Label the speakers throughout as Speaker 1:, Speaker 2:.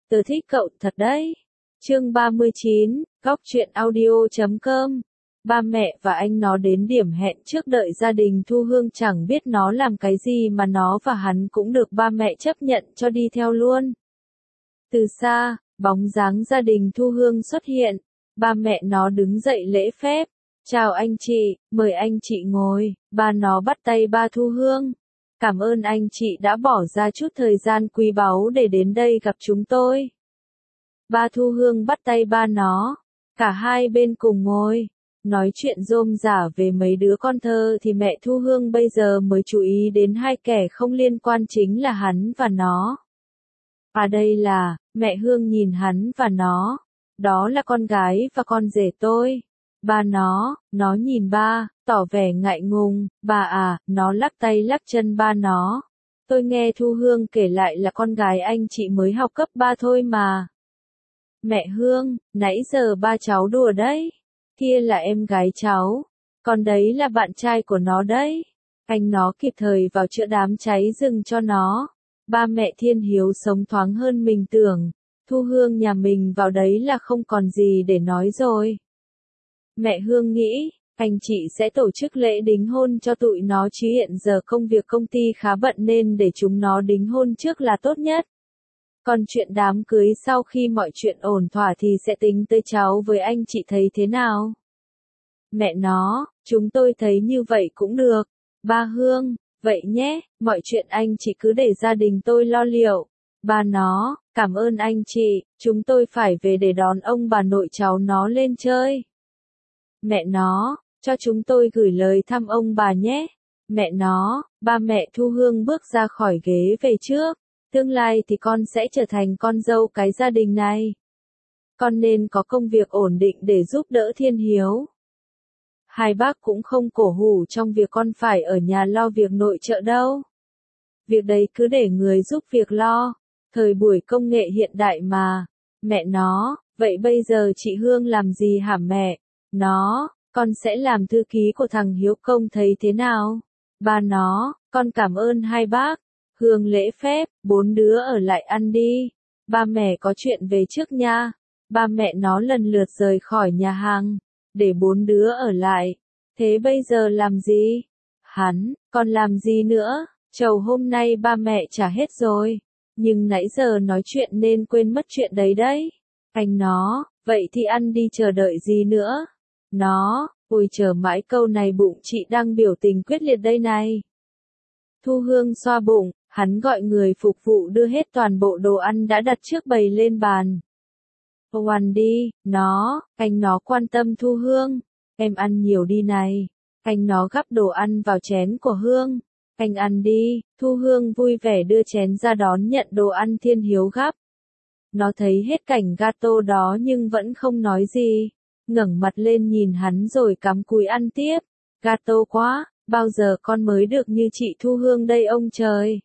Speaker 1: Tớ thích cậu thật đấy. Chương 39, Góc truyện audio.com. Ba mẹ và anh nó đến điểm hẹn trước đợi gia đình Thu Hương chẳng biết nó làm cái gì mà nó và hắn cũng được ba mẹ chấp nhận cho đi theo luôn. Từ xa, bóng dáng gia đình Thu Hương xuất hiện, ba mẹ nó đứng dậy lễ phép. Chào anh chị, mời anh chị ngồi, ba nó bắt tay ba Thu Hương. Cảm ơn anh chị đã bỏ ra chút thời gian quý báu để đến đây gặp chúng tôi. Ba Thu Hương bắt tay ba nó, cả hai bên cùng ngồi, nói chuyện rôm rả về mấy đứa con thơ thì mẹ Thu Hương bây giờ mới chú ý đến hai kẻ không liên quan chính là hắn và nó. À đây là, mẹ Hương nhìn hắn và nó, đó là con gái và con rể tôi. Ba nó nhìn ba, tỏ vẻ ngại ngùng, bà à, nó lắc tay lắc chân ba nó. Tôi nghe Thu Hương kể lại là con gái anh chị mới học cấp 3 thôi mà. Mẹ Hương, nãy giờ ba cháu đùa đấy. Kia là em gái cháu, còn đấy là bạn trai của nó đấy. Anh nó kịp thời vào chữa đám cháy rừng cho nó. Ba mẹ Thiên Hiếu sống thoáng hơn mình tưởng. Thu Hương nhà mình vào đấy là không còn gì để nói rồi. Mẹ Hương nghĩ, anh chị sẽ tổ chức lễ đính hôn cho tụi nó chứ hiện giờ công việc công ty khá bận nên để chúng nó đính hôn trước là tốt nhất. Còn chuyện đám cưới sau khi mọi chuyện ổn thỏa thì sẽ tính tới cháu với anh chị thấy thế nào? Mẹ nó, chúng tôi thấy như vậy cũng được. Ba Hương, vậy nhé, mọi chuyện anh chị cứ để gia đình tôi lo liệu. Ba nó, cảm ơn anh chị, chúng tôi phải về để đón ông bà nội cháu nó lên chơi. Mẹ nó, cho chúng tôi gửi lời thăm ông bà nhé. Mẹ nó, ba mẹ Thu Hương bước ra khỏi ghế về trước. Tương lai thì con sẽ trở thành con dâu cái gia đình này. Con nên có công việc ổn định để giúp đỡ Thiên Hiếu. Hai bác cũng không cổ hủ trong việc con phải ở nhà lo việc nội trợ đâu. Việc đấy cứ để người giúp việc lo. Thời buổi công nghệ hiện đại mà. Mẹ nó, vậy bây giờ chị Hương làm gì hả mẹ? Nó, con sẽ làm thư ký của thằng Hiếu Công thấy thế nào? Ba nó, con cảm ơn hai bác. Hương lễ phép, bốn đứa ở lại ăn đi. Ba mẹ có chuyện về trước nha. Ba mẹ nó lần lượt rời khỏi nhà hàng, để bốn đứa ở lại. Thế bây giờ làm gì? Hắn, còn làm gì nữa? Trầu hôm nay ba mẹ trả hết rồi. Nhưng nãy giờ nói chuyện nên quên mất chuyện đấy đấy. Anh nó, vậy thì ăn đi chờ đợi gì nữa? Nó, ôi chờ mãi câu này bụng chị đang biểu tình quyết liệt đây này. Thu Hương xoa bụng, hắn gọi người phục vụ đưa hết toàn bộ đồ ăn đã đặt trước bày lên bàn. Ô ăn đi, anh nó quan tâm Thu Hương. Em ăn nhiều đi này. Anh nó gắp đồ ăn vào chén của Hương. Anh ăn đi, Thu Hương vui vẻ đưa chén ra đón nhận đồ ăn Thiên Hiếu gắp. Nó thấy hết cảnh gato đó nhưng vẫn không nói gì. Ngẩng mặt lên nhìn hắn rồi cắm cúi ăn tiếp. Gato quá, bao giờ con mới được như chị Thu Hương đây ông trời.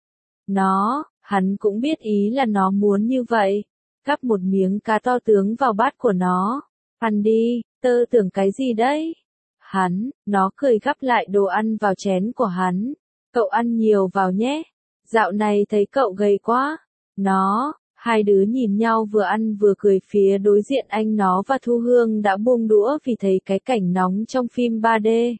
Speaker 1: Hắn cũng biết ý là nó muốn như vậy. Gắp một miếng cá to tướng vào bát của nó. Ăn đi, tơ tưởng cái gì đấy? Nó cười gắp lại đồ ăn vào chén của hắn. Cậu ăn nhiều vào nhé. Dạo này thấy cậu gầy quá. Hai đứa nhìn nhau vừa ăn vừa cười phía đối diện anh nó và Thu Hương đã buông đũa vì thấy cái cảnh nóng trong phim 3D.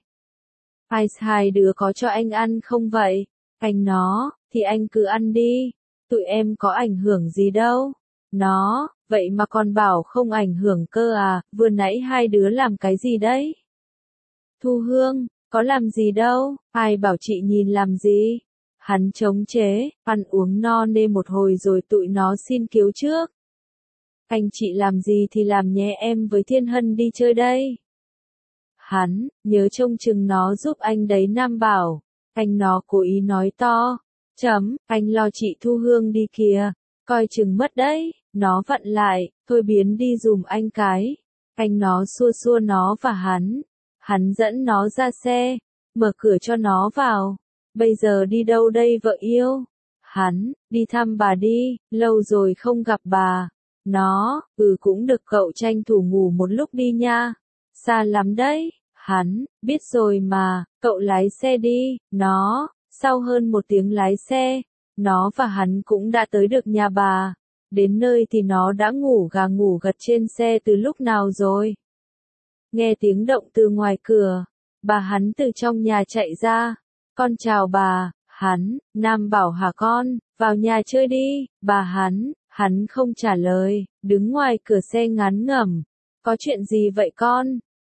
Speaker 1: Hai đứa có cho anh ăn không vậy? Anh nó, thì anh cứ ăn đi. Tụi em có ảnh hưởng gì đâu. Vậy mà còn bảo không ảnh hưởng cơ à, vừa nãy hai đứa làm cái gì đấy? Thu Hương, có làm gì đâu, ai bảo chị nhìn làm gì? Hắn chống chế, ăn uống no nê một hồi rồi tụi nó xin cứu trước. Anh chị làm gì thì làm nhé, em với Thiên Hân đi chơi đây. Hắn, nhớ trông chừng nó giúp anh đấy Nam bảo. Anh nó cố ý nói to. Anh lo chị Thu Hương đi kìa. Coi chừng mất đấy. Nó vặn lại, thôi biến đi dùm anh cái. Anh nó xua xua nó và hắn. Hắn dẫn nó ra xe. Mở cửa cho nó vào. Bây giờ đi đâu đây vợ yêu? Hắn, đi thăm bà đi, lâu rồi không gặp bà. Cũng được cậu tranh thủ ngủ một lúc đi nha. Xa lắm đấy. Hắn, biết rồi mà, cậu lái xe đi. Sau hơn một tiếng lái xe, nó và hắn cũng đã tới được nhà bà. Đến nơi thì nó đã ngủ gà ngủ gật trên xe từ lúc nào rồi. Nghe tiếng động từ ngoài cửa, bà hắn từ trong nhà chạy ra. Con chào bà, hắn, Nam bảo hả con, vào nhà chơi đi, bà hắn không trả lời, đứng ngoài cửa xe ngán ngẩm. Có chuyện gì vậy con?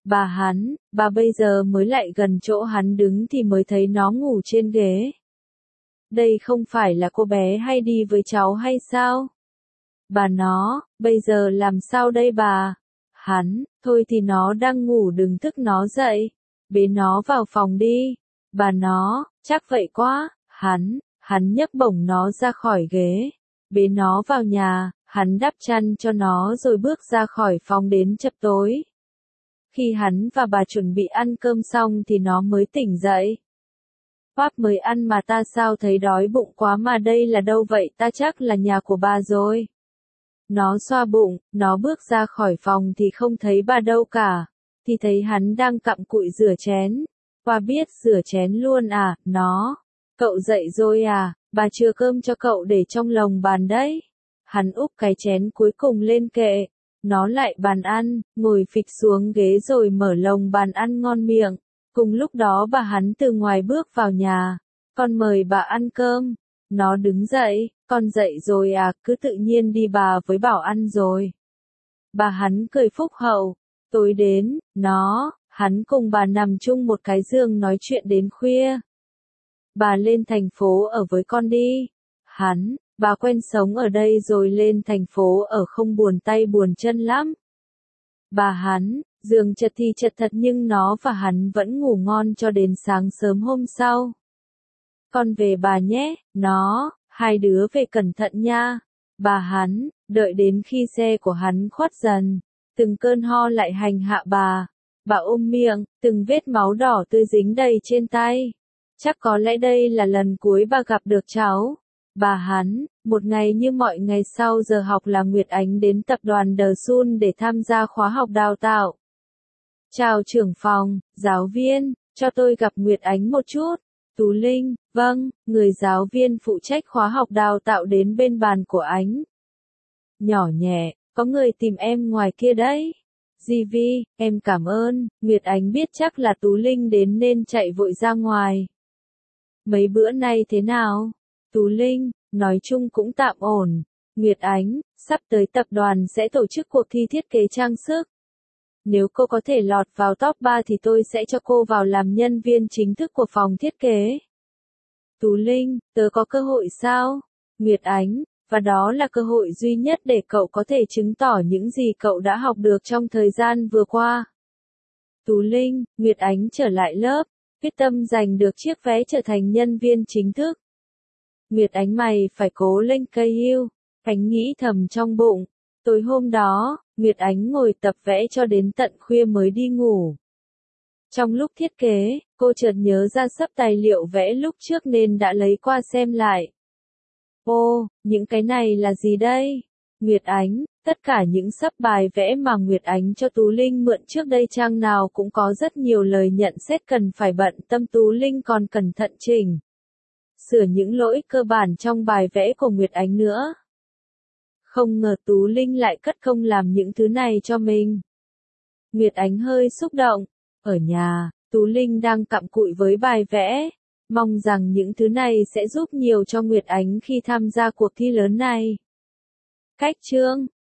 Speaker 1: Bà bây giờ mới lại gần chỗ hắn đứng thì mới thấy nó ngủ trên ghế. Đây không phải là cô bé hay đi với cháu hay sao? Bây giờ làm sao đây bà? Thôi thì nó đang ngủ đừng thức nó dậy. Bế nó vào phòng đi. Chắc vậy quá. Hắn nhấc bổng nó ra khỏi ghế. Bế nó vào nhà, hắn đắp chăn cho nó rồi bước ra khỏi phòng đến chập tối. Khi hắn và bà chuẩn bị ăn cơm xong thì nó mới tỉnh dậy. Pap mới ăn mà ta sao thấy đói bụng quá mà đây là đâu vậy ta chắc là nhà của bà rồi. Nó xoa bụng, nó bước ra khỏi phòng thì không thấy bà đâu cả. Thì thấy hắn đang cặm cụi rửa chén. Qua biết rửa chén luôn à, Cậu dậy rồi à, bà chừa cơm cho cậu để trong lồng bàn đấy. Hắn úp cái chén cuối cùng lên kệ. Nó lại bàn ăn, ngồi phịch xuống ghế rồi mở lồng bàn ăn ngon miệng. Cùng lúc đó bà hắn từ ngoài bước vào nhà. Con mời bà ăn cơm. Nó đứng dậy, con dậy rồi à, cứ tự nhiên đi bà với bảo ăn rồi. Bà hắn cười phúc hậu. Tối đến, hắn cùng bà nằm chung một cái giường nói chuyện đến khuya. Bà lên thành phố ở với con đi. Bà quen sống ở đây rồi lên thành phố ở không buồn tay buồn chân lắm. Giường chật thì chật thật nhưng nó và hắn vẫn ngủ ngon cho đến sáng sớm hôm sau. Con về bà nhé, hai đứa về cẩn thận nha. Đợi đến khi xe của hắn khuất dần, từng cơn ho lại hành hạ bà. Bà ôm miệng, từng vết máu đỏ tươi dính đầy trên tay. Chắc có lẽ đây là lần cuối bà gặp được cháu. Một ngày như mọi ngày sau giờ học là Nguyệt Ánh đến tập đoàn The Sun để tham gia khóa học đào tạo. Chào trưởng phòng, giáo viên, cho tôi gặp Nguyệt Ánh một chút. Tú Linh, vâng, người giáo viên phụ trách khóa học đào tạo đến bên bàn của Ánh. Nhỏ nhẹ, có người tìm em ngoài kia đấy. Vi, em cảm ơn, Nguyệt Ánh biết chắc là Tú Linh đến nên chạy vội ra ngoài. Mấy bữa nay thế nào? Tú Linh, nói chung cũng tạm ổn. Nguyệt Ánh, sắp tới tập đoàn sẽ tổ chức cuộc thi thiết kế trang sức. Nếu cô có thể lọt vào top 3 thì tôi sẽ cho cô vào làm nhân viên chính thức của phòng thiết kế. Tú Linh, tớ có cơ hội sao? Nguyệt Ánh, và đó là cơ hội duy nhất để cậu có thể chứng tỏ những gì cậu đã học được trong thời gian vừa qua. Tú Linh, Nguyệt Ánh trở lại lớp, quyết tâm giành được chiếc vé trở thành nhân viên chính thức. Nguyệt Ánh mày phải cố lên cây yêu, Ánh nghĩ thầm trong bụng. Tối hôm đó, Nguyệt Ánh ngồi tập vẽ cho đến tận khuya mới đi ngủ. Trong lúc thiết kế, cô chợt nhớ ra sấp tài liệu vẽ lúc trước nên đã lấy qua xem lại. Ô, những cái này là gì đây? Nguyệt Ánh, tất cả những sấp bài vẽ mà Nguyệt Ánh cho Tú Linh mượn trước đây trang nào cũng có rất nhiều lời nhận xét cần phải bận tâm Tú Linh còn cẩn thận chỉnh sửa những lỗi cơ bản trong bài vẽ của Nguyệt Ánh nữa. Không ngờ Tú Linh lại cất công làm những thứ này cho mình. Nguyệt Ánh hơi xúc động. Ở nhà, Tú Linh đang cặm cụi với bài vẽ. Mong rằng những thứ này sẽ giúp nhiều cho Nguyệt Ánh khi tham gia cuộc thi lớn này. Cách chương